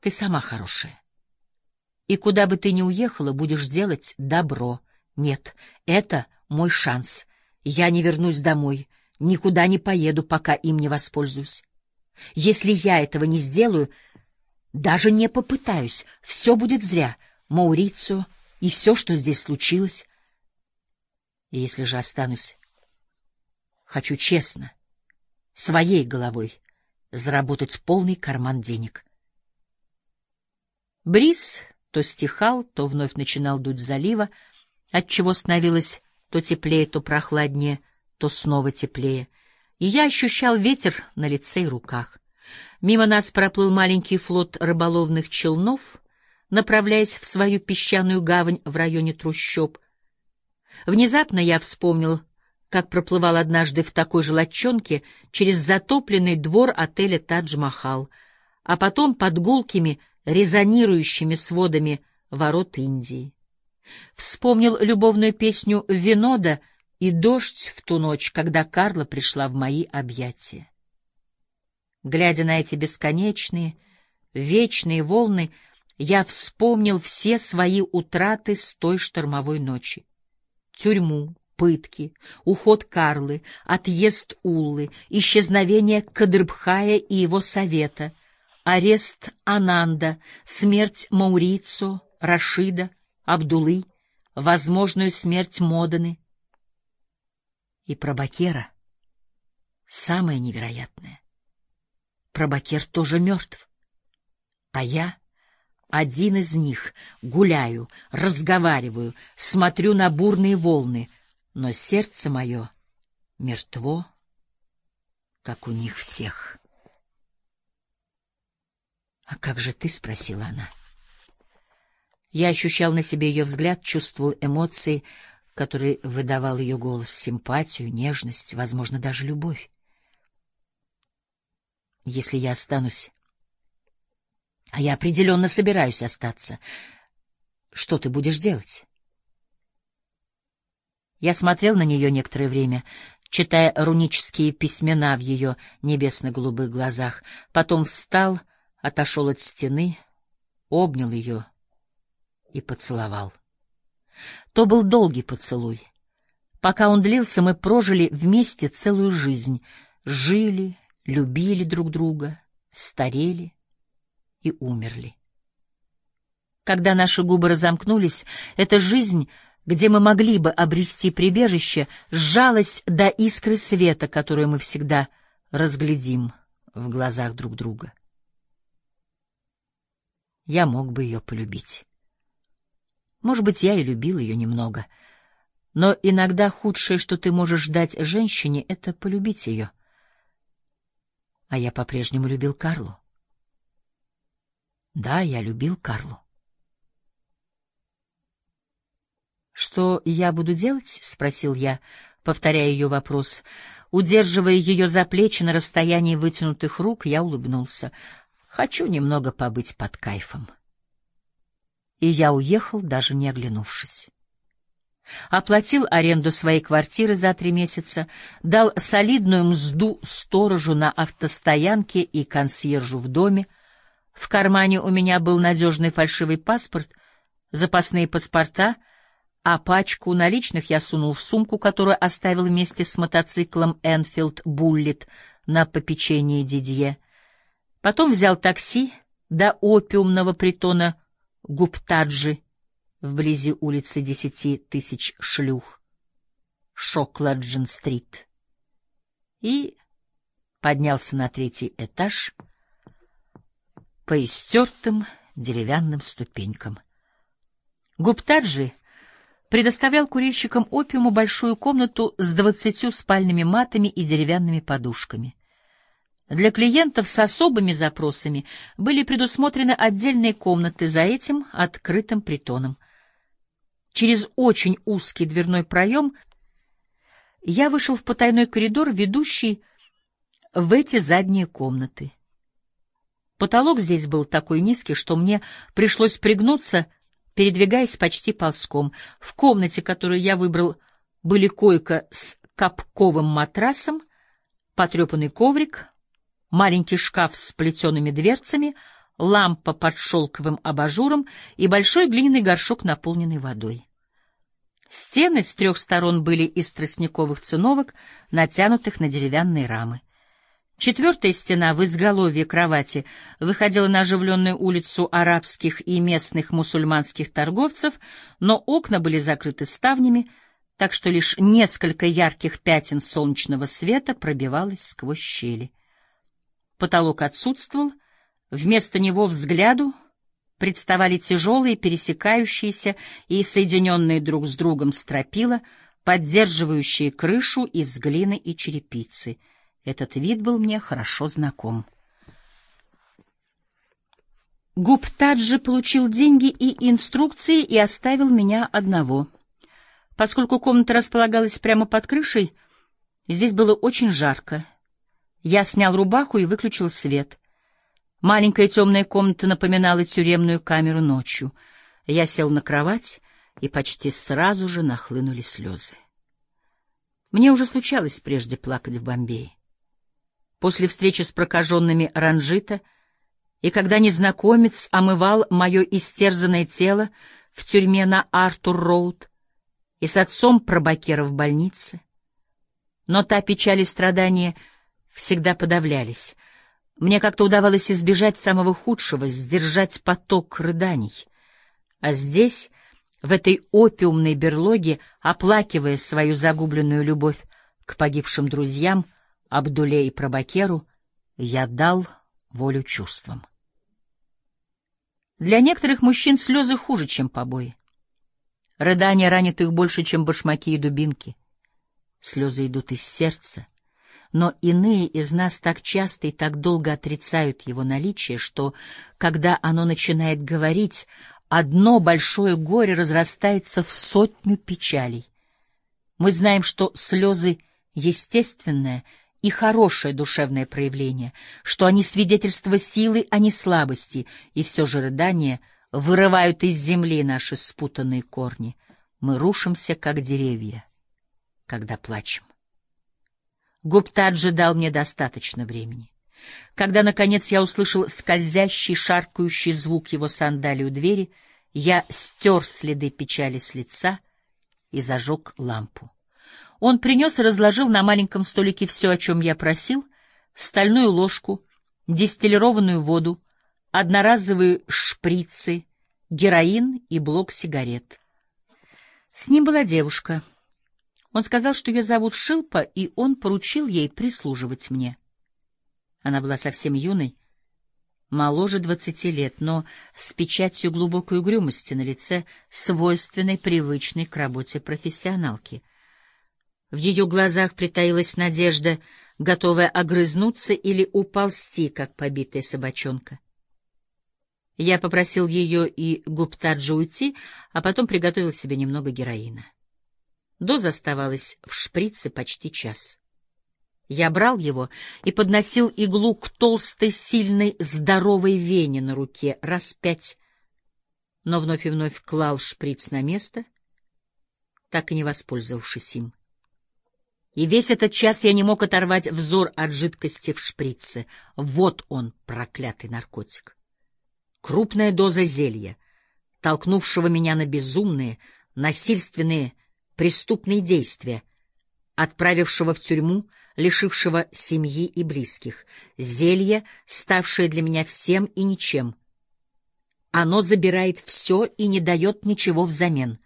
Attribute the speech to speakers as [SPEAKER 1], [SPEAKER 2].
[SPEAKER 1] Ты сама хорошая. И куда бы ты ни уехала, будешь делать добро. Нет, это мой шанс. Я не вернусь домой, никуда не поеду, пока им не воспользуюсь. Если я этого не сделаю, даже не попытаюсь, все будет зря. Маурицио и все, что здесь случилось. И если же останусь, хочу честно, своей головой, заработать полный карман денег. Бриз то стихал, то вновь начинал дуть с залива, отчего становилось то теплее, то прохладнее, то снова теплее, и я ощущал ветер на лице и руках. Мимо нас проплыл маленький флот рыболовных челнов, направляясь в свою песчаную гавань в районе трущоб. Внезапно я вспомнил, как проплывал однажды в такой же лодчонке через затопленный двор отеля «Тадж-Махал», а потом под гулкими, резонирующими сводами ворот Индии. Вспомнил любовную песню Винода и дождь в ту ночь, когда Карла пришла в мои объятия. Глядя на эти бесконечные, вечные волны, я вспомнил все свои утраты с той штормовой ночи. Тюрьму, пытки, уход Карлы, отъезд Уллы, исчезновение Кадрбхая и его совета, арест Ананда, смерть Маурицио, Рашида, Абдулы, возможную смерть Моданы. И про Бакера самое невероятное. Прабакер тоже мертв, а я один из них, гуляю, разговариваю, смотрю на бурные волны, но сердце мое мертво, как у них всех. — А как же ты? — спросила она. Я ощущал на себе ее взгляд, чувствовал эмоции, которые выдавал ее голос, симпатию, нежность, возможно, даже любовь. Если я останусь, а я определенно собираюсь остаться, что ты будешь делать? Я смотрел на нее некоторое время, читая рунические письмена в ее небесно-голубых глазах, потом встал, отошел от стены, обнял ее и поцеловал. То был долгий поцелуй. Пока он длился, мы прожили вместе целую жизнь, жили, любили друг друга, старели и умерли. Когда наши губы разомкнулись, эта жизнь, где мы могли бы обрести прибежище, сжалась до искры света, которую мы всегда разглядим в глазах друг друга. Я мог бы ее полюбить. Может быть, я и любил ее немного, но иногда худшее, что ты можешь дать женщине, — это полюбить ее. А я по-прежнему любил Карлу. Да, я любил Карлу. «Что я буду делать?» — спросил я, повторяя ее вопрос. Удерживая ее за плечи на расстоянии вытянутых рук, я улыбнулся. «Хочу немного побыть под кайфом». И я уехал, даже не оглянувшись. Оплатил аренду своей квартиры за 3 месяца, дал солидную мзду сторожу на автостоянке и консьержу в доме. В кармане у меня был надежный фальшивый паспорт, запасные паспорта, а пачку наличных я сунул в сумку, которую оставил вместе с мотоциклом Энфилд Буллит на попечении Дидье. Потом взял такси до опиумного притона Гуптаджи вблизи улицы 10 тысяч шлюх, Шокладжин-стрит, и поднялся на 3-й этаж по истертым деревянным ступенькам. Гуптаджи предоставлял курильщикам опиуму большую комнату с 20 спальными матами и деревянными подушками. Для клиентов с особыми запросами были предусмотрены отдельные комнаты за этим открытым притоном. Через очень узкий дверной проем я вышел в потайной коридор, ведущий в эти задние комнаты. Потолок здесь был такой низкий, что мне пришлось пригнуться, передвигаясь почти ползком. В комнате, которую я выбрал, были койка с капковым матрасом, потрепанный коврик, маленький шкаф с плетеными дверцами, лампа под шелковым абажуром и большой глиняный горшок, наполненный водой. Стены с 3 сторон были из тростниковых циновок, натянутых на деревянные рамы. 4-я стена в изголовье кровати выходила на оживленную улицу арабских и местных мусульманских торговцев, но окна были закрыты ставнями, так что лишь несколько ярких пятен солнечного света пробивалось сквозь щели. Потолок отсутствовал, вместо него взгляду представали тяжелые, пересекающиеся и соединенные друг с другом стропила, поддерживающие крышу из глины и черепицы. Этот вид был мне хорошо знаком. Гуптаджи получил деньги и инструкции и оставил меня одного. Поскольку комната располагалась прямо под крышей, здесь было очень жарко. Я снял рубаху и выключил свет. Маленькая темная комната напоминала тюремную камеру ночью. Я сел на кровать, и почти сразу же нахлынули слезы. Мне уже случалось прежде плакать в Бомбее. После встречи с прокаженными Ранджита, и когда незнакомец омывал мое истерзанное тело в тюрьме на Артур-Роуд, и с отцом Пробакера в больнице. Но та печаль и страдания всегда подавлялись. Мне как-то удавалось избежать самого худшего, сдержать поток рыданий. А здесь, в этой опиумной берлоге, оплакивая свою загубленную любовь к погибшим друзьям, Абдуле и Пробакеру, я дал волю чувствам. Для некоторых мужчин слезы хуже, чем побои. Рыдания ранят их больше, чем башмаки и дубинки. Слезы идут из сердца, но иные из нас так часто и так долго отрицают его наличие, что, когда оно начинает говорить, одно большое горе разрастается в 100 печалей. Мы знаем, что слезы — естественное и хорошее душевное проявление, что они свидетельство силы, а не слабости, и все же рыдания вырывают из земли наши спутанные корни. Мы рушимся, как деревья, когда плачем. Гуптаджи дал мне достаточно времени. Когда, наконец, я услышал скользящий, шаркающий звук его сандалий у двери, я стер следы печали с лица и зажег лампу. Он принес и разложил на маленьком столике все, о чем я просил: стальную ложку, дистиллированную воду, одноразовые шприцы, героин и блок сигарет. С ним была девушка. Он сказал, что ее зовут Шилпа, и он поручил ей прислуживать мне. Она была совсем юной, моложе 20 лет, но с печатью глубокой угрюмости на лице, свойственной привычной к работе профессионалки. В ее глазах притаилась надежда, готовая огрызнуться или уползти, как побитая собачонка. Я попросил ее и Гуптаджи уйти, а потом приготовил себе немного героина. Доза оставалась в шприце почти час. Я брал его и подносил иглу к толстой, сильной, здоровой вене на руке раз 5, но вновь и вновь клал шприц на место, так и не воспользовавшись им. И весь этот час я не мог оторвать взор от жидкости в шприце. Вот он, проклятый наркотик. Крупная доза зелья, толкнувшего меня на безумные, насильственные, преступные действия, отправившего в тюрьму, лишившего семьи и близких. Зелье, ставшее для меня всем и ничем. Оно забирает все и не дает ничего взамен.